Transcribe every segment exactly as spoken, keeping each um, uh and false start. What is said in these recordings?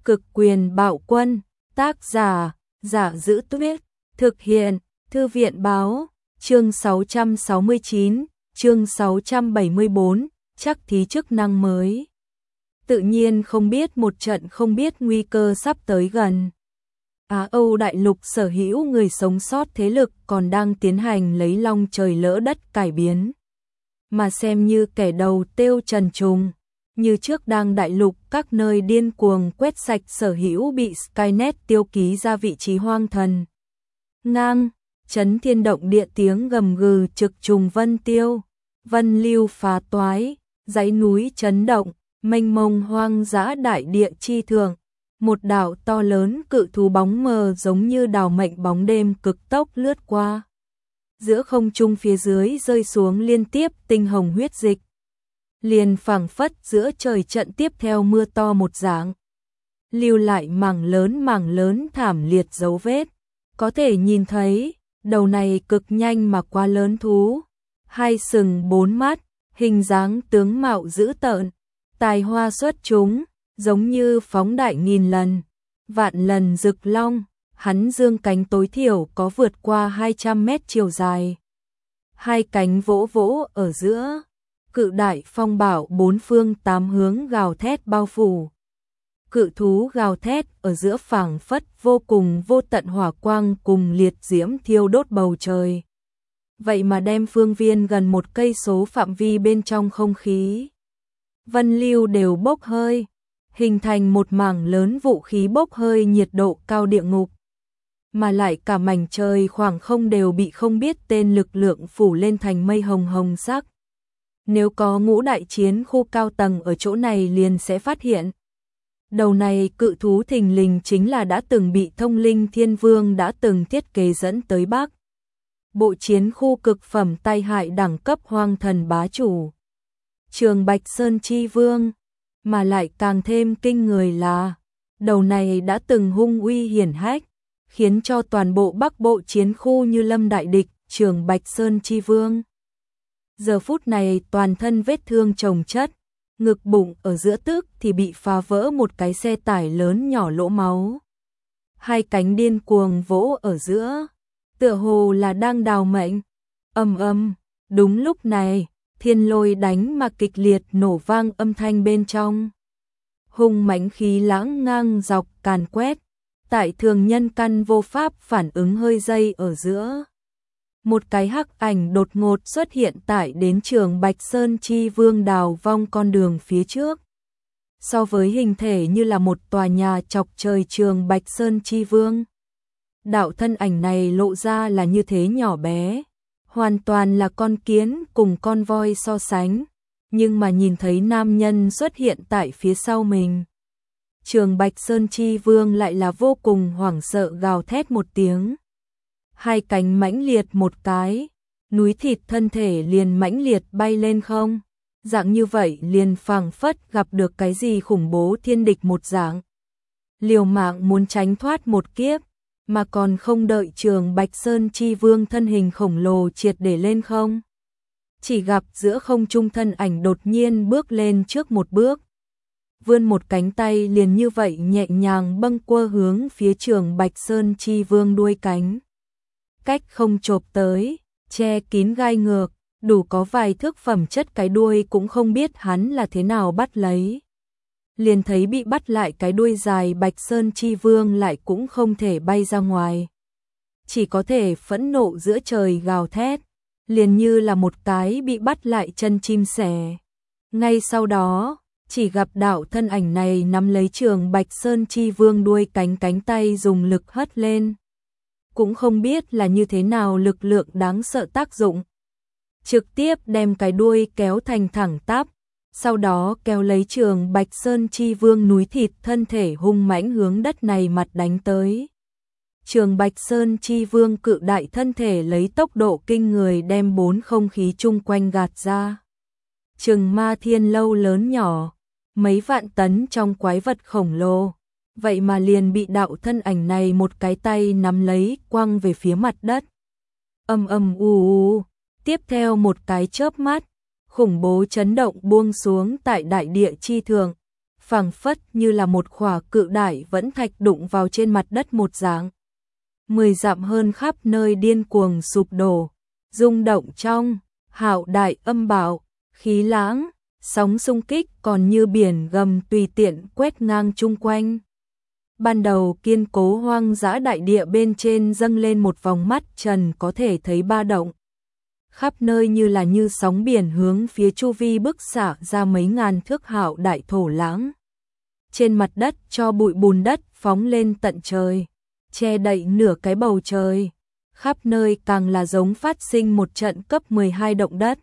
Cực quyền bạo quân, tác giả, Giả Giữ Tuyết, thực hiện, Thư viện báo, chương sáu trăm sáu mươi chín, chương sáu trăm bảy mươi bốn, chắc thí chức năng mới. Tự nhiên không biết một trận không biết nguy cơ sắp tới gần. Á Âu đại lục sở hữu người sống sót thế lực còn đang tiến hành lấy long trời lỡ đất cải biến. Mà xem như kẻ đầu tiêu trần trùng. Như trước đang đại lục các nơi điên cuồng quét sạch sở hữu bị Skynet tiêu ký ra vị trí hoang thần. Ngang, chấn thiên động địa tiếng gầm gừ trực trùng vân tiêu, vân lưu phá toái, dãy núi chấn động, mênh mông hoang dã đại địa chi thượng. Một đảo to lớn cự thú bóng mờ giống như đào mệnh bóng đêm cực tốc lướt qua. Giữa không trung phía dưới rơi xuống liên tiếp tinh hồng huyết dịch. Liền phảng phất giữa trời trận tiếp theo mưa to một dạng. Lưu lại mảng lớn mảng lớn thảm liệt dấu vết. Có thể nhìn thấy, đầu này cực nhanh mà quá lớn thú. Hai sừng bốn mắt, hình dáng tướng mạo dữ tợn. Tài hoa xuất chúng, giống như phóng đại nghìn lần, vạn lần rực long. Hắn dương cánh tối thiểu có vượt qua hai trăm mét chiều dài. Hai cánh vỗ vỗ ở giữa. Cự đại phong bạo bốn phương tám hướng gào thét bao phủ. Cự thú gào thét ở giữa phảng phất vô cùng vô tận hỏa quang cùng liệt diễm thiêu đốt bầu trời. Vậy mà đem phương viên gần một cây số phạm vi bên trong không khí. Vân lưu đều bốc hơi, hình thành một mảng lớn vũ khí bốc hơi nhiệt độ cao địa ngục. Mà lại cả mảnh trời khoảng không đều bị không biết tên lực lượng phủ lên thành mây hồng hồng sắc. Nếu có ngũ đại chiến khu cao tầng ở chỗ này liền sẽ phát hiện. Đầu này cự thú thình lình chính là đã từng bị thông linh thiên vương đã từng thiết kế dẫn tới Bắc. Bộ chiến khu cực phẩm tai hại đẳng cấp hoang thần bá chủ. Trường Bạch Sơn Chi Vương. Mà lại càng thêm kinh người là, đầu này đã từng hung uy hiển hách, khiến cho toàn bộ Bắc bộ chiến khu như lâm đại địch, Trường Bạch Sơn Chi Vương. Giờ phút này toàn thân vết thương chồng chất, ngực bụng ở giữa tức thì bị phá vỡ một cái xe tải lớn nhỏ lỗ máu. Hai cánh điên cuồng vỗ ở giữa, tựa hồ là đang đào mệnh. Ầm ầm, đúng lúc này, thiên lôi đánh mà kịch liệt nổ vang âm thanh bên trong. Hung mãnh khí lãng ngang dọc càn quét, tại thường nhân căn vô pháp phản ứng hơi dây ở giữa. Một cái hắc ảnh đột ngột xuất hiện tại đến Trường Bạch Sơn Chi Vương đào vong con đường phía trước. So với hình thể như là một tòa nhà chọc trời Trường Bạch Sơn Chi Vương. Đạo thân ảnh này lộ ra là như thế nhỏ bé, hoàn toàn là con kiến cùng con voi so sánh, nhưng mà nhìn thấy nam nhân xuất hiện tại phía sau mình. Trường Bạch Sơn Chi Vương lại là vô cùng hoảng sợ gào thét một tiếng. Hai cánh mãnh liệt một cái, núi thịt thân thể liền mãnh liệt bay lên không. Dạng như vậy liền phảng phất gặp được cái gì khủng bố thiên địch một dạng. Liều mạng muốn tránh thoát một kiếp, mà còn không đợi Trường Bạch Sơn Chi Vương thân hình khổng lồ triệt để lên không. Chỉ gặp giữa không trung thân ảnh đột nhiên bước lên trước một bước. Vươn một cánh tay liền như vậy nhẹ nhàng bâng quơ hướng phía Trường Bạch Sơn Chi Vương đuôi cánh. Cách không chộp tới, che kín gai ngược, đủ có vài thước phẩm chất cái đuôi cũng không biết hắn là thế nào bắt lấy. Liền thấy bị bắt lại cái đuôi dài Bạch Sơn Chi Vương lại cũng không thể bay ra ngoài. Chỉ có thể phẫn nộ giữa trời gào thét, liền như là một cái bị bắt lại chân chim sẻ. Ngay sau đó, chỉ gặp đạo thân ảnh này nắm lấy Trường Bạch Sơn Chi Vương đuôi cánh cánh tay dùng lực hất lên. Cũng không biết là như thế nào lực lượng đáng sợ tác dụng. Trực tiếp đem cái đuôi kéo thành thẳng tắp, sau đó kéo lấy Trường Bạch Sơn Chi Vương núi thịt thân thể hung mãnh hướng đất này mặt đánh tới. Trường Bạch Sơn Chi Vương cự đại thân thể lấy tốc độ kinh người đem bốn không khí chung quanh gạt ra. Chừng ma thiên lâu lớn nhỏ, mấy vạn tấn trong quái vật khổng lồ. Vậy mà liền bị đạo thân ảnh này một cái tay nắm lấy quăng về phía mặt đất. Âm âm u u, tiếp theo một cái chớp mắt, khủng bố chấn động buông xuống tại đại địa chi thượng, phảng phất như là một khỏa cự đại vẫn thạch đụng vào trên mặt đất một dạng. Mười dặm hơn khắp nơi điên cuồng sụp đổ, rung động trong hạo đại âm bạo, khí lãng, sóng xung kích còn như biển gầm tùy tiện quét ngang chung quanh. Ban đầu kiên cố hoang dã đại địa bên trên dâng lên một vòng mắt trần có thể thấy ba động. Khắp nơi như là như sóng biển hướng phía chu vi bức xạ ra mấy ngàn thước hạo đại thổ lãng. Trên mặt đất cho bụi bùn đất phóng lên tận trời, che đậy nửa cái bầu trời. Khắp nơi càng là giống phát sinh một trận cấp mười hai động đất.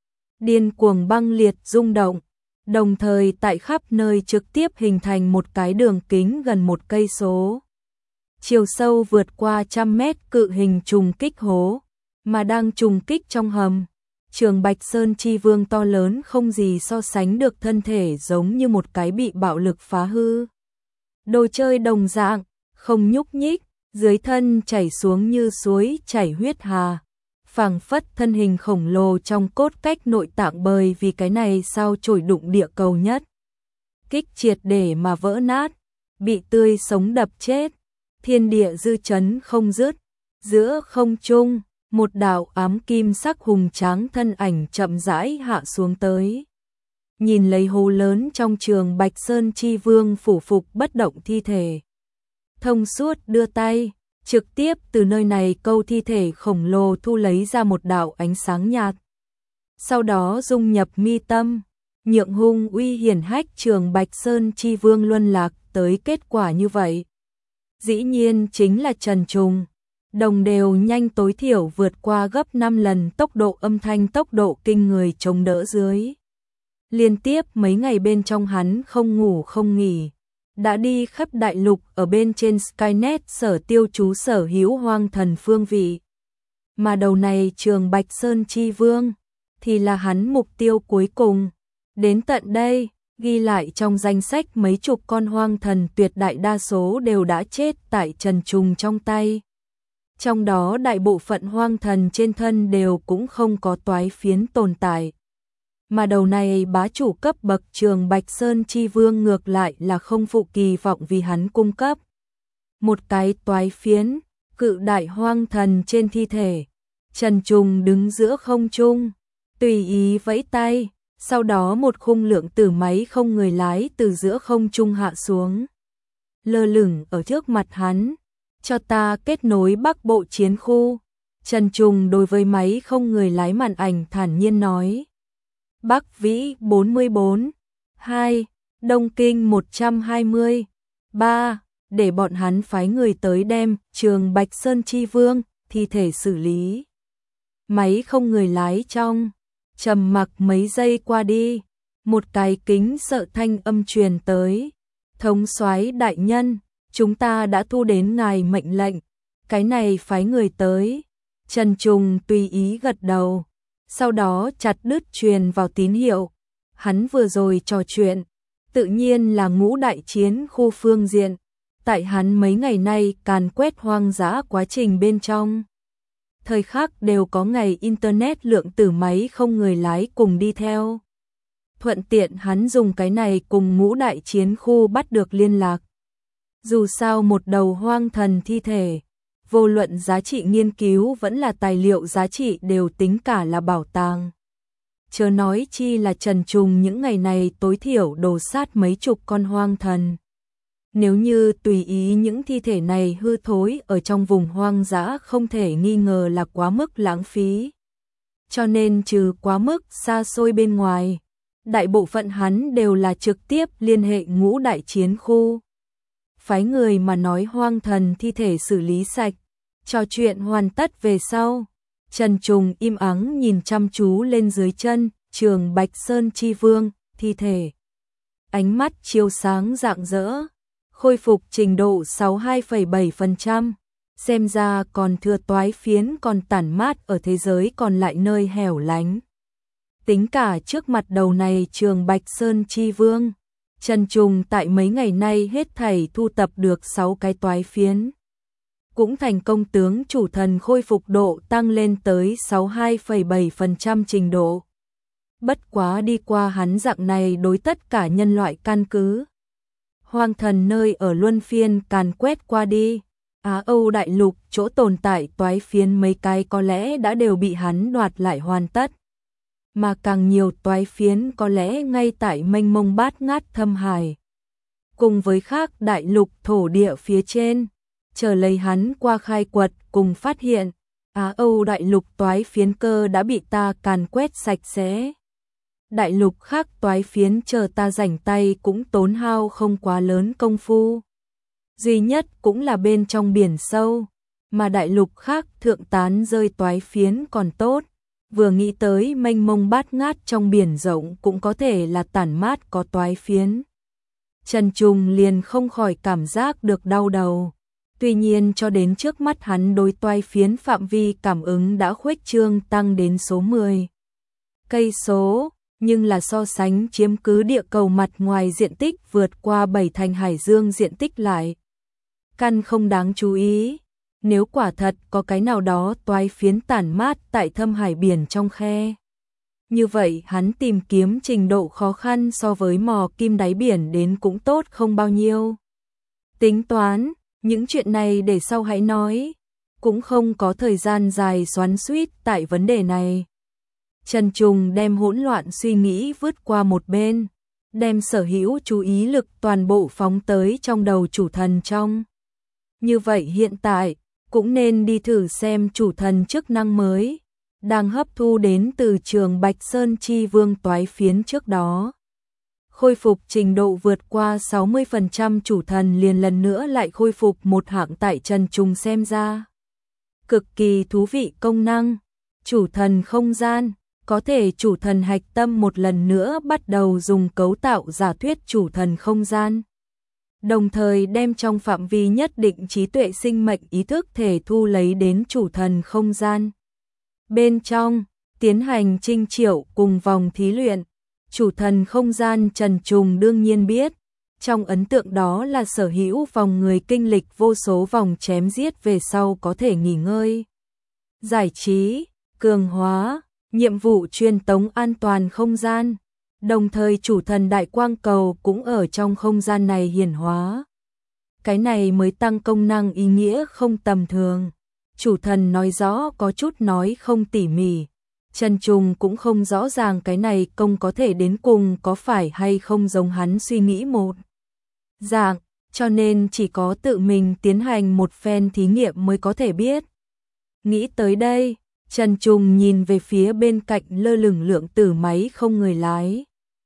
Điên cuồng băng liệt rung động, đồng thời tại khắp nơi trực tiếp hình thành một cái đường kính gần một cây số. Chiều sâu vượt qua trăm mét cự hình trùng kích hố, mà đang trùng kích trong hầm. Trường Bạch Sơn Chi Vương to lớn không gì so sánh được, thân thể giống như một cái bị bạo lực phá hư. Đồ chơi đồng dạng, không nhúc nhích, dưới thân chảy xuống như suối chảy huyết hà. Phảng phất thân hình khổng lồ trong cốt cách nội tạng, bởi vì cái này sao chổi đụng địa cầu nhất. Kích triệt để mà vỡ nát, bị tươi sống đập chết, thiên địa dư chấn không dứt. Giữa không trung, một đạo ám kim sắc hùng tráng thân ảnh chậm rãi hạ xuống tới. Nhìn lấy hố lớn trong trường Bạch Sơn Chi Vương phủ phục bất động thi thể. Thông suốt đưa tay, trực tiếp từ nơi này câu thi thể khổng lồ thu lấy ra một đạo ánh sáng nhạt. Sau đó dung nhập mi tâm, nhượng hung uy hiển hách trường Bạch Sơn Chi Vương luân lạc tới kết quả như vậy. Dĩ nhiên chính là Trần Trùng, đồng đều nhanh tối thiểu vượt qua gấp năm lần tốc độ âm thanh, tốc độ kinh người chống đỡ dưới. Liên tiếp mấy ngày bên trong hắn không ngủ không nghỉ, đã đi khắp đại lục ở bên trên Skynet sở tiêu trú sở hữu hoang thần phương vị. Mà đầu này trường Bạch Sơn Chi Vương thì là hắn mục tiêu cuối cùng. Đến tận đây, ghi lại trong danh sách mấy chục con hoang thần tuyệt đại đa số đều đã chết tại Trần Trùng trong tay. Trong đó đại bộ phận hoang thần trên thân đều cũng không có toái phiến tồn tại. Mà đầu này bá chủ cấp bậc trường Bạch Sơn Chi Vương ngược lại là không phụ kỳ vọng, vì hắn cung cấp một cái toái phiến, cự đại hoang thần trên thi thể. Trần Trùng đứng giữa không trung, tùy ý vẫy tay, sau đó một khung lượng tử máy không người lái từ giữa không trung hạ xuống, lơ lửng ở trước mặt hắn. Cho ta kết nối Bắc Bộ chiến khu. Trần Trùng đối với máy không người lái màn ảnh thản nhiên nói. Bắc Vĩ bốn mươi bốn, hai, Đông Kinh một trăm hai mươi, ba, để bọn hắn phái người tới đem trường Bạch Sơn Chi Vương thi thể xử lý. Máy không người lái trong trầm mặc mấy giây qua đi, một cái kính sợ thanh âm truyền tới. Thống soái đại nhân, chúng ta đã thu đến ngài mệnh lệnh, cái này phái người tới. Trần Trùng tùy ý gật đầu, sau đó chặt đứt truyền vào tín hiệu. Hắn vừa rồi trò chuyện, tự nhiên là ngũ đại chiến khu phương diện. Tại hắn mấy ngày nay càn quét hoang dã quá trình bên trong, thời khắc đều có ngày internet lượng tử máy không người lái cùng đi theo. Thuận tiện hắn dùng cái này cùng ngũ đại chiến khu bắt được liên lạc. Dù sao một đầu hoang thần thi thể, vô luận giá trị nghiên cứu vẫn là tài liệu giá trị đều tính cả là bảo tàng. Chớ nói chi là Trần Trùng những ngày này tối thiểu đồ sát mấy chục con hoang thần. Nếu như tùy ý những thi thể này hư thối ở trong vùng hoang dã, không thể nghi ngờ là quá mức lãng phí. Cho nên trừ quá mức xa xôi bên ngoài, đại bộ phận hắn đều là trực tiếp liên hệ ngũ đại chiến khu. Phái người mà nói hoang thần thi thể xử lý sạch. Trò chuyện hoàn tất về sau, Trần Trùng im ắng nhìn chăm chú lên dưới chân trường Bạch Sơn Chi Vương thi thể. Ánh mắt chiếu sáng rạng rỡ, khôi phục trình độ sáu mươi hai phẩy bảy phần trăm, xem ra còn thừa toái phiến còn tản mát ở thế giới còn lại nơi hẻo lánh. Tính cả trước mặt đầu này trường Bạch Sơn Chi Vương, Trần Trùng tại mấy ngày nay hết thảy thu tập được sáu cái toái phiến. Cũng thành công tướng chủ thần khôi phục độ tăng lên tới sáu mươi hai phẩy bảy phần trăm trình độ. Bất quá đi qua hắn dạng này đối tất cả nhân loại căn cứ, hoang thần nơi ở luân phiên càn quét qua đi. Á Âu đại lục chỗ tồn tại toái phiến mấy cái có lẽ đã đều bị hắn đoạt lại hoàn tất. Mà càng nhiều toái phiến có lẽ ngay tại mênh mông bát ngát thâm hải. Cùng với khác đại lục thổ địa phía trên, chờ lấy hắn qua khai quật cùng phát hiện, Á Âu đại lục toái phiến cơ đã bị ta càn quét sạch sẽ. Đại lục khác toái phiến chờ ta rảnh tay cũng tốn hao không quá lớn công phu. Duy nhất cũng là bên trong biển sâu, mà đại lục khác thượng tán rơi toái phiến còn tốt. Vừa nghĩ tới mênh mông bát ngát trong biển rộng cũng có thể là tản mát có toái phiến. Trần Trùng liền không khỏi cảm giác được đau đầu. Tuy nhiên cho đến trước mắt hắn đối toái phiến phạm vi cảm ứng đã khuếch trương tăng đến số mười cây số, nhưng là so sánh chiếm cứ địa cầu mặt ngoài diện tích vượt qua bảy thành hải dương diện tích lại. Căn không đáng chú ý. Nếu quả thật có cái nào đó toái phiến tản mát tại thâm hải biển trong khe, như vậy hắn tìm kiếm trình độ khó khăn so với mò kim đáy biển đến cũng tốt không bao nhiêu. Tính toán, những chuyện này để sau hãy nói, cũng không có thời gian dài xoắn xuýt tại vấn đề này. Trần Trùng đem hỗn loạn suy nghĩ vứt qua một bên, đem sở hữu chú ý lực toàn bộ phóng tới trong đầu chủ thần trong. Như vậy hiện tại, cũng nên đi thử xem chủ thần chức năng mới, đang hấp thu đến từ trường Bạch Sơn Chi Vương toái phiến trước đó. Khôi phục trình độ vượt qua sáu mươi phần trăm chủ thần liền lần nữa lại khôi phục một hạng tại Trần Trùng xem ra. Cực kỳ thú vị công năng, chủ thần không gian, có thể chủ thần hạch tâm một lần nữa bắt đầu dùng cấu tạo giả thuyết chủ thần không gian. Đồng thời đem trong phạm vi nhất định trí tuệ sinh mệnh ý thức thể thu lấy đến chủ thần không gian. Bên trong, tiến hành trinh triệu cùng vòng thí luyện, chủ thần không gian Trần Trùng đương nhiên biết, trong ấn tượng đó là sở hữu vòng người kinh lịch vô số vòng chém giết về sau có thể nghỉ ngơi, giải trí, cường hóa, nhiệm vụ truyền tống an toàn không gian. Đồng thời chủ thần đại quang cầu cũng ở trong không gian này hiển hóa. Cái này mới tăng công năng ý nghĩa không tầm thường. Chủ thần nói rõ có chút nói không tỉ mỉ. Trần Trùng cũng không rõ ràng cái này công có thể đến cùng có phải hay không giống hắn suy nghĩ một dạng, cho nên chỉ có tự mình tiến hành một phen thí nghiệm mới có thể biết. Nghĩ tới đây, Trần Trùng nhìn về phía bên cạnh lơ lửng lượng tử máy không người lái.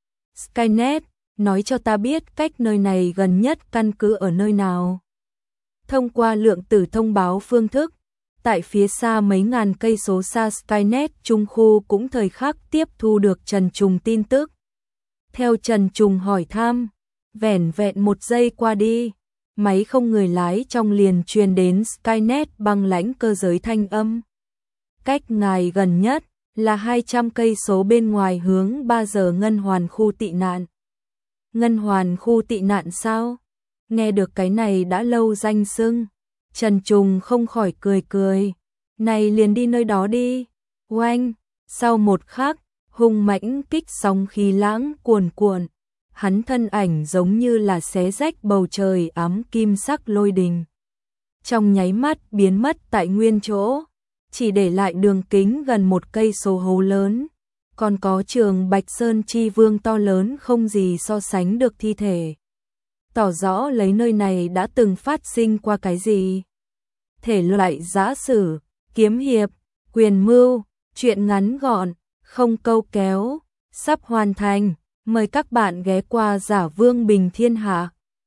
Skynet, nói cho ta biết cách nơi này gần nhất căn cứ ở nơi nào. Thông qua lượng tử thông báo phương thức, tại phía xa mấy ngàn cây số xa Skynet trung khu cũng thời khắc tiếp thu được Trần Trùng tin tức. Theo Trần Trùng hỏi thăm, vẻn vẹn một giây qua đi, máy không người lái trong liền truyền đến Skynet băng lãnh cơ giới thanh âm. Cách ngài gần nhất là hai trăm cây số bên ngoài hướng ba giờ ngân hoàn khu tị nạn. Ngân hoàn khu tị nạn sao? Nghe được cái này đã lâu danh xưng. Trần Trùng không khỏi cười cười. Này liền đi nơi đó đi. Oanh, sau một khắc, hung mãnh kích sóng khí lãng cuồn cuộn. Hắn thân ảnh giống như là xé rách bầu trời ám kim sắc lôi đình. Trong nháy mắt biến mất tại nguyên chỗ. Chỉ để lại đường kính gần một cây số hố lớn, còn có trường Bạch Sơn Chi Vương to lớn không gì so sánh được thi thể. Tỏ rõ lấy nơi này đã từng phát sinh qua cái gì. Thể loại giã sử, kiếm hiệp, quyền mưu, truyện ngắn gọn, không câu kéo, sắp hoàn thành. Mời các bạn ghé qua Giả Vương Bình Thiên Hạ.